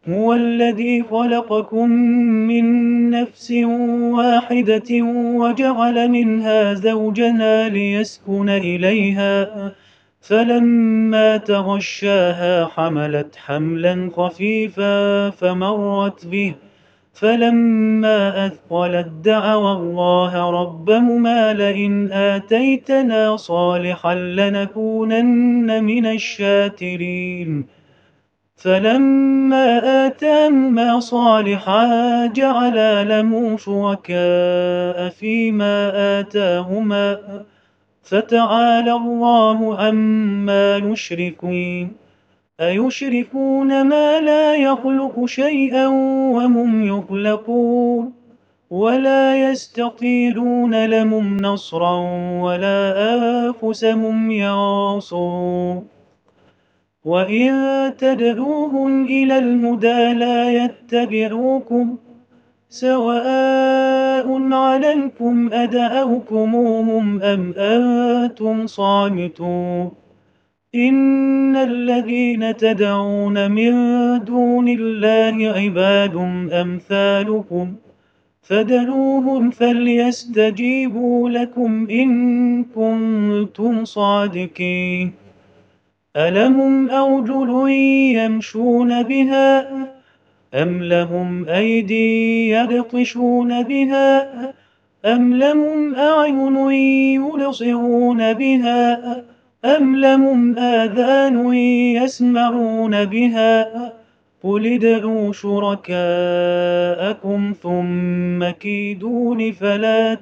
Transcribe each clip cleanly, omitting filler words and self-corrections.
هو الذي خلقكم من نفس واحدة وجعل منها زوجها ليسكن إليها فلما تغشاها حملت حملا خفيفا فمرت به فلما أثقلت دعوا الله ربهما لئن آتيتنا صالحا لنكونن من الشاكرين فلما آتاهما صالحا جعلا له شركاء فيما آتاهما فتعالى الله عما يشركون أيشركون ما لا يخلق شيئا وهم يخلقون ولا يستطيعون لهم نصرا ولا أنفسهم ينصرون وإن تدعوهم إلى الهدى لا يتبعوكم سواء عليكم أدعوكموهم أم أنتم صامتون إن الذين تدعون من دون الله عباد أمثالكم فادعوهم فليستجيبوا لكم إن كنتم صادقين ألهم أرجل يمشون بها أم لهم أيدي يبطشون بها أم لهم أعين يبصرون بها أم لهم آذان يسمعون بها قل ادعوا شركاءكم ثم كيدون فلا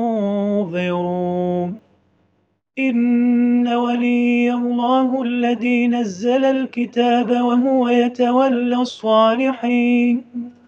تنظرون إن ولي الله الذي نزل الكتاب وهو يتولى الصالحين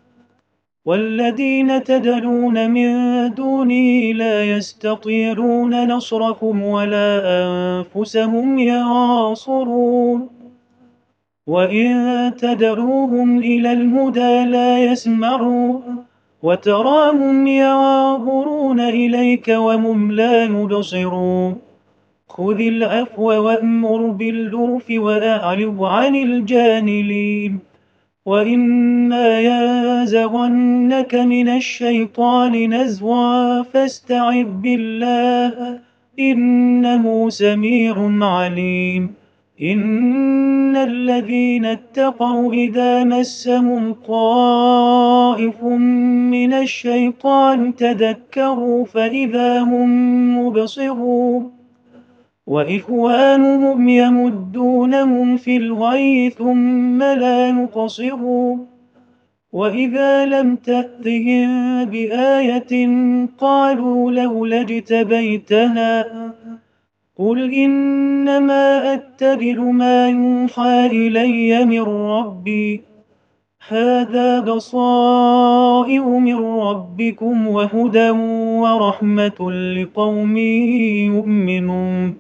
والذين تدعون من دونه لا يستطيعون نصركم ولا أنفسهم ينصرون وإن تدعوهم إلى الهدى لا يسمعون وتراهم ينظرون إليك وهم لا يبصرون خذ العفو وأمر بالعرف وأعرض عن الجاهلين وإما ينزغنك من الشيطان نزغ فاستعذ بالله إنه سميع عليم إن الذين اتقوا إذا مسهم طائف من الشيطان تذكروا فإذا هم مبصرون وإخوانهم يمدونهم في الغي ثم لا يقصرون وإذا لم تأتهم بآية قالوا لولا اجتبيتها قل إنما أتبع ما يوحى إلي من ربي هذا بصائر من ربكم وهدى ورحمة لقوم يؤمنون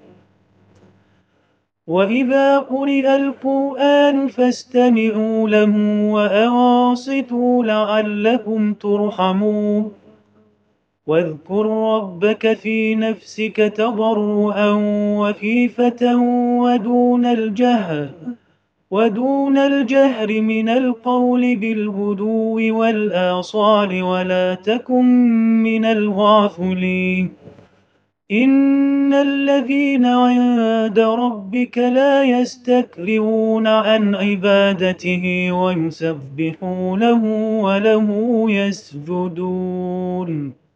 وإذا قرئ القرآن فاستمعوا له وأنصتوا لعلكم ترحمون واذكر ربك في نفسك تضرعا وخيفة ودون الجهر من القول بالغدو والآصال ولا تكن من الغافلين إن الذين عند ربك لا يستكبرون عن عبادته ويسبحونه وله يسجدون